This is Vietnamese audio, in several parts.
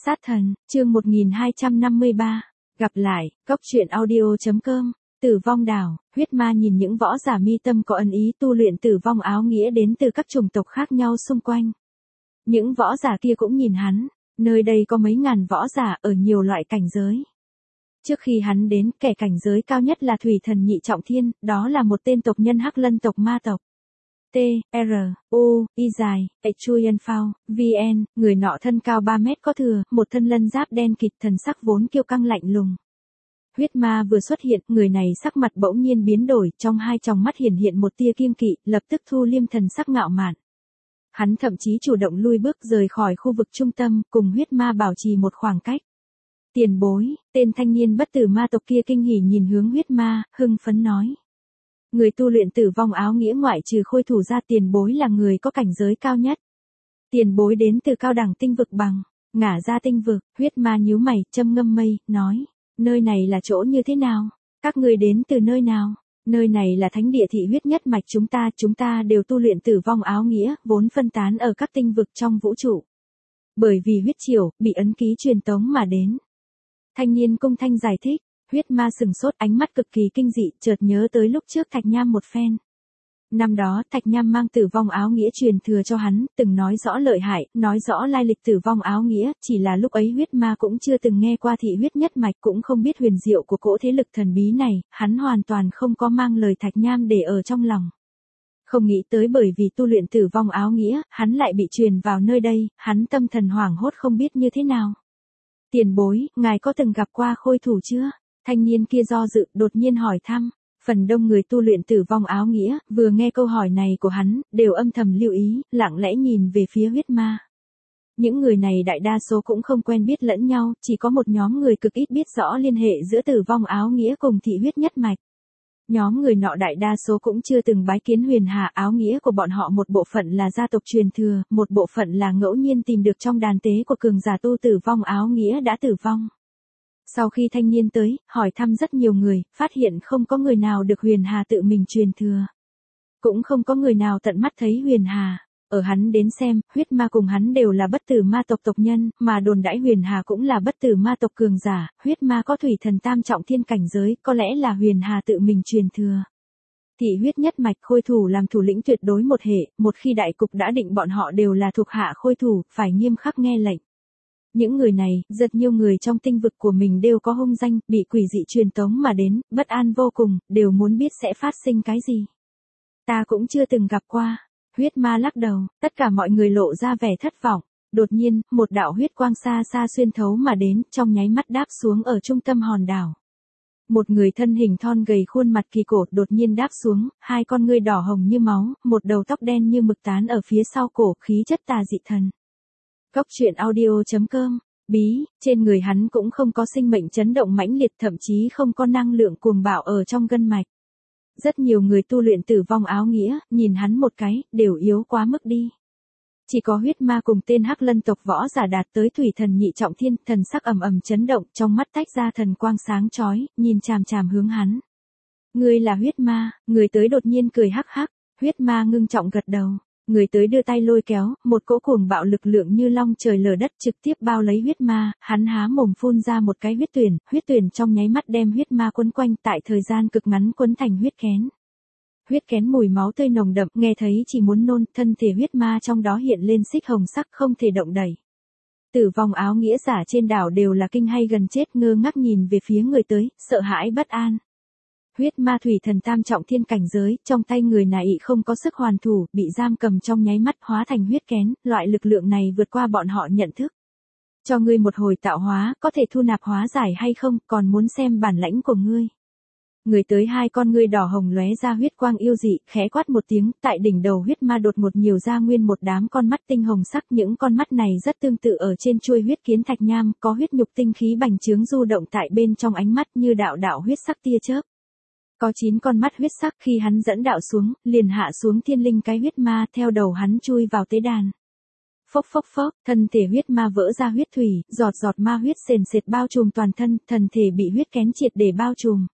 Sát thần, chương 1253. Gặp lại, Cốc truyện audio.com. Tử vong đảo, huyết ma nhìn những võ giả mi tâm có ân ý tu luyện tử vong áo nghĩa đến từ các chủng tộc khác nhau xung quanh. Những võ giả kia cũng nhìn hắn, nơi đây có mấy ngàn võ giả ở nhiều loại cảnh giới. Trước khi hắn đến, kẻ cảnh giới cao nhất là Thủy Thần Nhị Trọng Thiên, đó là một tên tộc nhân Hắc Lân tộc ma tộc. T, R, U, Y dài, Chuyen Phao, VN, người nọ thân cao 3 mét có thừa, một thân lân giáp đen kịt thần sắc vốn kiêu căng lạnh lùng. Huyết ma vừa xuất hiện, người này sắc mặt bỗng nhiên biến đổi, trong hai tròng mắt hiện một tia kiêng kỵ, lập tức thu liêm thần sắc ngạo mạn. Hắn thậm chí chủ động lui bước rời khỏi khu vực trung tâm, cùng huyết ma bảo trì một khoảng cách. Tiền bối, tên thanh niên bất tử ma tộc kia kinh hỉ nhìn hướng huyết ma, hưng phấn nói. Người tu luyện tử vong áo nghĩa ngoại trừ khôi thủ ra, tiền bối là người có cảnh giới cao nhất. Tiền bối đến từ cao đẳng tinh vực bằng, ngả ra tinh vực, huyết ma nhíu mày, châm ngâm mây, nói. Nơi này là chỗ như thế nào? Các người đến từ nơi nào? Nơi này là thánh địa thị huyết nhất mạch chúng ta đều tu luyện tử vong áo nghĩa, vốn phân tán ở các tinh vực trong vũ trụ. Bởi vì huyết triều, bị ấn ký truyền tống mà đến. Thanh niên cung thanh giải thích. Huyết ma sừng sốt, ánh mắt cực kỳ kinh dị, chợt nhớ tới lúc trước Thạch Nham một phen. Năm đó Thạch Nham mang tử vong áo nghĩa truyền thừa cho hắn, từng nói rõ lợi hại, nói rõ lai lịch tử vong áo nghĩa, chỉ là lúc ấy huyết ma cũng chưa từng nghe qua thị huyết nhất mạch, cũng không biết huyền diệu của cỗ thế lực thần bí này, hắn hoàn toàn không có mang lời Thạch Nham để ở trong lòng. Không nghĩ tới bởi vì tu luyện tử vong áo nghĩa, hắn lại bị truyền vào nơi đây, hắn tâm thần hoảng hốt không biết như thế nào. Tiền bối, ngài có từng gặp qua khôi thủ chưa? Thanh niên kia do dự, đột nhiên hỏi thăm. Phần đông người tu luyện tử vong áo nghĩa, vừa nghe câu hỏi này của hắn, đều âm thầm lưu ý, lặng lẽ nhìn về phía huyết ma. Những người này đại đa số cũng không quen biết lẫn nhau, chỉ có một nhóm người cực ít biết rõ liên hệ giữa tử vong áo nghĩa cùng thị huyết nhất mạch. Nhóm người nọ đại đa số cũng chưa từng bái kiến huyền hà, áo nghĩa của bọn họ một bộ phận là gia tộc truyền thừa, một bộ phận là ngẫu nhiên tìm được trong đàn tế của cường giả tu tử vong áo nghĩa đã tử vong. Sau khi thanh niên tới, hỏi thăm rất nhiều người, phát hiện không có người nào được huyền hà tự mình truyền thừa. Cũng không có người nào tận mắt thấy huyền hà. Ở hắn đến xem, huyết ma cùng hắn đều là bất tử ma tộc tộc nhân, mà đồn đãi huyền hà cũng là bất tử ma tộc cường giả, huyết ma có thủy thần tam trọng thiên cảnh giới, có lẽ là huyền hà tự mình truyền thừa. Thị huyết nhất mạch khôi thủ làm thủ lĩnh tuyệt đối một hệ, một khi đại cục đã định bọn họ đều là thuộc hạ khôi thủ, phải nghiêm khắc nghe lệnh. Những người này, rất nhiều người trong tinh vực của mình đều có hung danh, bị quỷ dị truyền tống mà đến, bất an vô cùng, đều muốn biết sẽ phát sinh cái gì. Ta cũng chưa từng gặp qua. Huyết ma lắc đầu, tất cả mọi người lộ ra vẻ thất vọng. Đột nhiên, một đạo huyết quang xa xa xuyên thấu mà đến, trong nháy mắt đáp xuống ở trung tâm hòn đảo. Một người thân hình thon gầy khuôn mặt kỳ cổ đột nhiên đáp xuống, hai con ngươi đỏ hồng như máu, một đầu tóc đen như mực tán ở phía sau cổ, khí chất tà dị thần. Cốc truyện audio.com. Bí, trên người hắn cũng không có sinh mệnh chấn động mãnh liệt, thậm chí không có năng lượng cuồng bạo ở trong gân mạch. Rất nhiều người tu luyện tử vong áo nghĩa, nhìn hắn một cái, đều yếu quá mức đi. Chỉ có huyết ma cùng tên Hắc Lân tộc võ giả đạt tới Thủy Thần Nhị Trọng Thiên, thần sắc ầm ầm chấn động, trong mắt tách ra thần quang sáng chói, nhìn chằm chằm hướng hắn. Ngươi là huyết ma, người tới đột nhiên cười hắc hắc, huyết ma ngưng trọng gật đầu. Người tới đưa tay lôi kéo, một cỗ cuồng bạo lực lượng như long trời lở đất trực tiếp bao lấy huyết ma, hắn há mồm phun ra một cái huyết tuyển trong nháy mắt đem huyết ma quấn quanh, tại thời gian cực ngắn quấn thành huyết kén. Huyết kén mùi máu tươi nồng đậm, nghe thấy chỉ muốn nôn, thân thể huyết ma trong đó hiện lên xích hồng sắc không thể động đẩy. Tử vong áo nghĩa giả trên đảo đều là kinh hay gần chết, ngơ ngác nhìn về phía người tới, sợ hãi bất an. Huyết ma thủy thần tam trọng thiên cảnh giới, trong tay người này không có sức hoàn thủ, bị giam cầm trong nháy mắt hóa thành huyết kén, loại lực lượng này vượt qua bọn họ nhận thức. Cho ngươi một hồi tạo hóa, có thể thu nạp hóa giải hay không, còn muốn xem bản lãnh của ngươi. Người tới hai con ngươi đỏ hồng lóe ra huyết quang yêu dị, khẽ quát một tiếng, tại đỉnh đầu huyết ma đột ngột nhiều ra nguyên một đám con mắt tinh hồng sắc, những con mắt này rất tương tự ở trên chuôi huyết kiến thạch nham, có huyết nhục tinh khí bành trướng du động tại bên trong ánh mắt như đạo đạo huyết sắc tia chớp. Có 9 con mắt huyết sắc, khi hắn dẫn đạo xuống, liền hạ xuống thiên linh cái huyết ma, theo đầu hắn chui vào tế đàn. Phốc phốc phốc, thân thể huyết ma vỡ ra huyết thủy, giọt giọt ma huyết sền sệt bao trùm toàn thân, thân thể bị huyết kén triệt để bao trùm.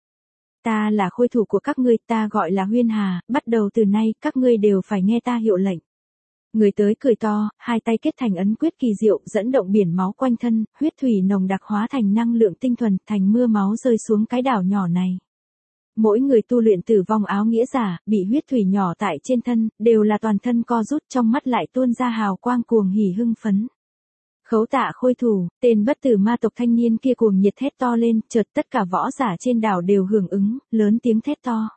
Ta là khôi thủ của các ngươi, ta gọi là Huyên Hà, bắt đầu từ nay, các ngươi đều phải nghe ta hiệu lệnh. Người tới cười to, hai tay kết thành ấn quyết kỳ diệu, dẫn động biển máu quanh thân, huyết thủy nồng đặc hóa thành năng lượng tinh thuần, thành mưa máu rơi xuống cái đảo nhỏ này. Mỗi người tu luyện tử vong áo nghĩa giả, bị huyết thủy nhỏ tại trên thân, đều là toàn thân co rút, trong mắt lại tuôn ra hào quang cuồng hỉ hưng phấn. Khấu Tạ Khôi thủ, tên bất tử ma tộc thanh niên kia cuồng nhiệt thét to lên, chợt tất cả võ giả trên đảo đều hưởng ứng, lớn tiếng thét to.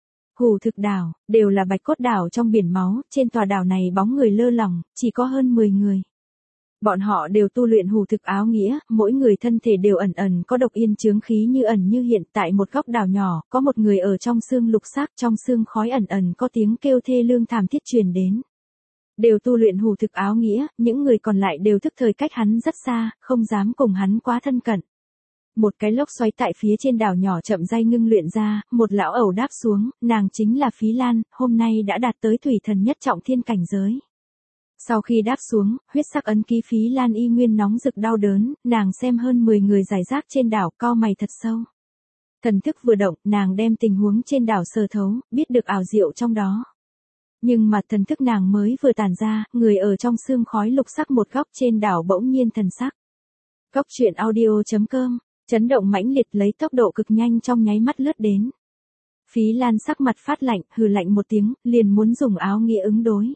Hủ thực đảo, đều là bạch cốt đảo trong biển máu, trên tòa đảo này bóng người lơ lỏng, chỉ có hơn 10 người. Bọn họ đều tu luyện hủ thực áo nghĩa, mỗi người thân thể đều ẩn ẩn có độc yên chướng khí như ẩn như hiện. Tại một góc đảo nhỏ, có một người ở trong xương lục xác, trong xương khói ẩn ẩn có tiếng kêu thê lương thảm thiết truyền đến. Đều tu luyện hủ thực áo nghĩa, những người còn lại đều thức thời cách hắn rất xa, không dám cùng hắn quá thân cận. Một cái lốc xoáy tại phía trên đảo nhỏ chậm rãi ngưng luyện ra, một lão ẩu đáp xuống, nàng chính là Phí Lan, hôm nay đã đạt tới thủy thần nhất trọng thiên cảnh giới. Sau khi đáp xuống, huyết sắc ấn ký Phí Lan y nguyên nóng rực đau đớn, nàng xem hơn 10 người rải rác trên đảo, cau mày thật sâu. Thần thức vừa động, nàng đem tình huống trên đảo sờ thấu, biết được ảo diệu trong đó. Nhưng mà thần thức nàng mới vừa tản ra, người ở trong xương khói lục sắc một góc trên đảo bỗng nhiên thần sắc. Cốc truyện audio.com, chấn động mãnh liệt lấy tốc độ cực nhanh trong nháy mắt lướt đến. Phí Lan sắc mặt phát lạnh, hừ lạnh một tiếng, liền muốn dùng áo nghĩa ứng đối.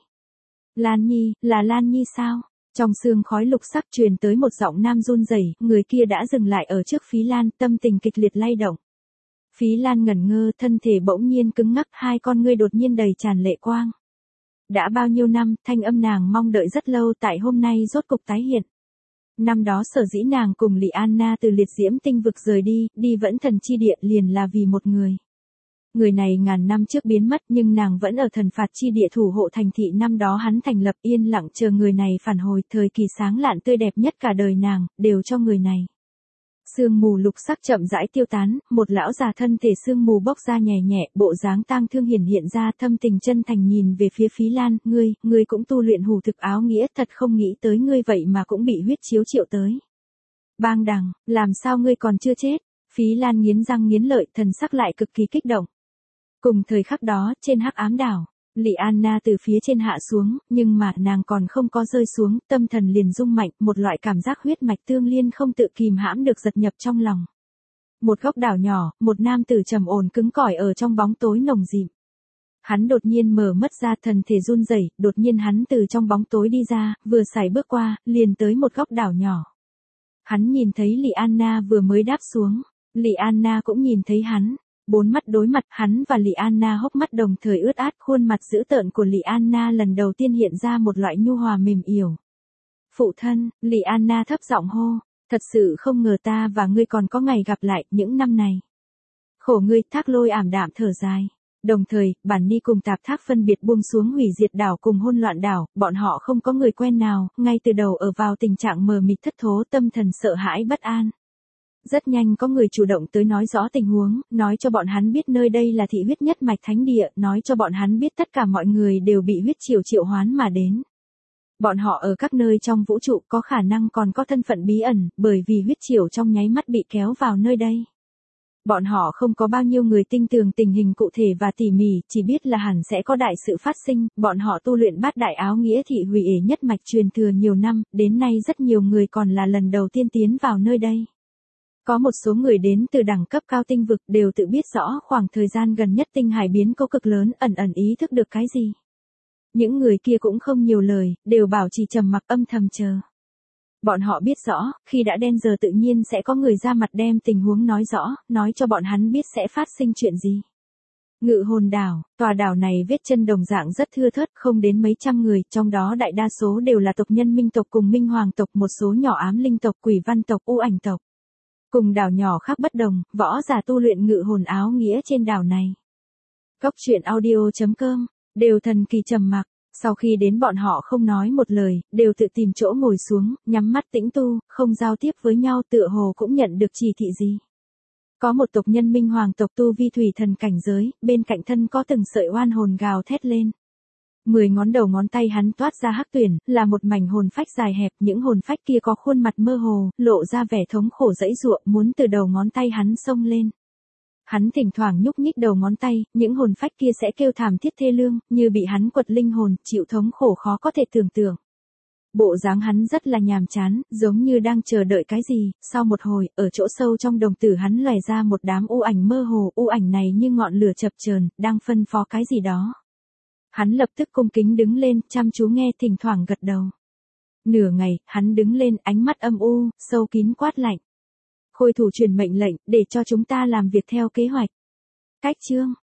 Lan Nhi, là Lan Nhi sao? Trong xương khói lục sắc truyền tới một giọng nam run rẩy, người kia đã dừng lại ở trước Phí Lan, tâm tình kịch liệt lay động. Phí Lan ngẩn ngơ, thân thể bỗng nhiên cứng ngắc, hai con ngươi đột nhiên đầy tràn lệ quang. Đã bao nhiêu năm, thanh âm nàng mong đợi rất lâu tại hôm nay rốt cục tái hiện. Năm đó sở dĩ nàng cùng Lị Anna từ liệt diễm tinh vực rời đi vẫn thần chi địa liền là vì một người. Người này ngàn năm trước biến mất nhưng nàng vẫn ở thần phạt chi địa thủ hộ thành thị năm đó hắn thành lập yên lặng chờ người này phản hồi, thời kỳ sáng lạn tươi đẹp nhất cả đời nàng, đều cho người này. Sương mù lục sắc chậm rãi tiêu tán, một lão già thân thể sương mù bốc ra nhẹ nhẹ, bộ dáng tang thương hiện ra, thâm tình chân thành nhìn về phía Phí Lan, ngươi cũng tu luyện hủ thực áo nghĩa, thật không nghĩ tới ngươi vậy mà cũng bị huyết chiếu triệu tới. Bang đằng, làm sao ngươi còn chưa chết? Phí Lan nghiến răng nghiến lợi, thần sắc lại cực kỳ kích động. Cùng thời khắc đó, trên hắc ám đảo, Lị Anna từ phía trên hạ xuống, nhưng mà nàng còn không có rơi xuống, tâm thần liền rung mạnh, một loại cảm giác huyết mạch tương liên không tự kìm hãm được giật nhập trong lòng. Một góc đảo nhỏ, một nam tử trầm ổn cứng cỏi ở trong bóng tối nồng dịm. Hắn đột nhiên mở mắt ra, thần thể run rẩy, đột nhiên hắn từ trong bóng tối đi ra, vừa sải bước qua, liền tới một góc đảo nhỏ. Hắn nhìn thấy Lị Anna vừa mới đáp xuống, Lị Anna cũng nhìn thấy hắn. Bốn mắt đối mặt, hắn và Lị Anna hốc mắt đồng thời ướt át, khuôn mặt dữ tợn của Lị Anna lần đầu tiên hiện ra một loại nhu hòa mềm yểu. Phụ thân, Lị Anna thấp giọng hô, thật sự không ngờ ta và ngươi còn có ngày gặp lại những năm này. Khổ ngươi, Thác Lôi ảm đạm thở dài. Đồng thời, Bản Ni cùng Tạp Thác phân biệt buông xuống hủy diệt đảo cùng hỗn loạn đảo, bọn họ không có người quen nào, ngay từ đầu ở vào tình trạng mờ mịt thất thố, tâm thần sợ hãi bất an. Rất nhanh có người chủ động tới nói rõ tình huống, nói cho bọn hắn biết nơi đây là thị huyết nhất mạch thánh địa, nói cho bọn hắn biết tất cả mọi người đều bị huyết triệu hoán mà đến. Bọn họ ở các nơi trong vũ trụ có khả năng còn có thân phận bí ẩn, bởi vì huyết triều trong nháy mắt bị kéo vào nơi đây. Bọn họ không có bao nhiêu người tinh tường tình hình cụ thể và tỉ mỉ, chỉ biết là hẳn sẽ có đại sự phát sinh, bọn họ tu luyện bát đại áo nghĩa thị hủy ể nhất mạch truyền thừa nhiều năm, đến nay rất nhiều người còn là lần đầu tiên tiến vào nơi đây. Có một số người đến từ đẳng cấp cao tinh vực đều tự biết rõ khoảng thời gian gần nhất tinh hải biến cố cực lớn, ẩn ẩn ý thức được cái gì. Những người kia cũng không nhiều lời, đều bảo trì trầm mặc âm thầm chờ. Bọn họ biết rõ, khi đã đen giờ tự nhiên sẽ có người ra mặt đem tình huống nói rõ, nói cho bọn hắn biết sẽ phát sinh chuyện gì. Ngự hồn đảo, tòa đảo này vết chân đồng dạng rất thưa thớt, không đến mấy trăm người, trong đó đại đa số đều là tộc nhân Minh tộc cùng Minh Hoàng tộc, một số nhỏ ám linh tộc, quỷ văn tộc, u ảnh tộc. Cùng đảo nhỏ khác bất đồng, võ giả tu luyện ngự hồn áo nghĩa trên đảo này. Cốc truyện audio.com, đều thần kỳ trầm mặc, sau khi đến bọn họ không nói một lời, đều tự tìm chỗ ngồi xuống, nhắm mắt tĩnh tu, không giao tiếp với nhau, tựa hồ cũng nhận được chỉ thị gì. Có một tộc nhân Minh Hoàng tộc tu vi thủy thần cảnh giới, bên cạnh thân có từng sợi oan hồn gào thét lên. 10 ngón đầu ngón tay hắn toát ra hắc tuyển, là một mảnh hồn phách dài hẹp, những hồn phách kia có khuôn mặt mơ hồ, lộ ra vẻ thống khổ dãy giụa, muốn từ đầu ngón tay hắn xông lên. Hắn thỉnh thoảng nhúc nhích đầu ngón tay, những hồn phách kia sẽ kêu thảm thiết thê lương, như bị hắn quật linh hồn, chịu thống khổ khó có thể tưởng tượng. Bộ dáng hắn rất là nhàm chán, giống như đang chờ đợi cái gì, sau một hồi, ở chỗ sâu trong đồng tử hắn lòe ra một đám u ảnh mơ hồ, u ảnh này như ngọn lửa chập chờn, đang phân phó cái gì đó. Hắn lập tức cung kính đứng lên, chăm chú nghe, thỉnh thoảng gật đầu. Nửa ngày, hắn đứng lên, ánh mắt âm u, sâu kín quát lạnh. Khôi thủ truyền mệnh lệnh, để cho chúng ta làm việc theo kế hoạch. Cách chương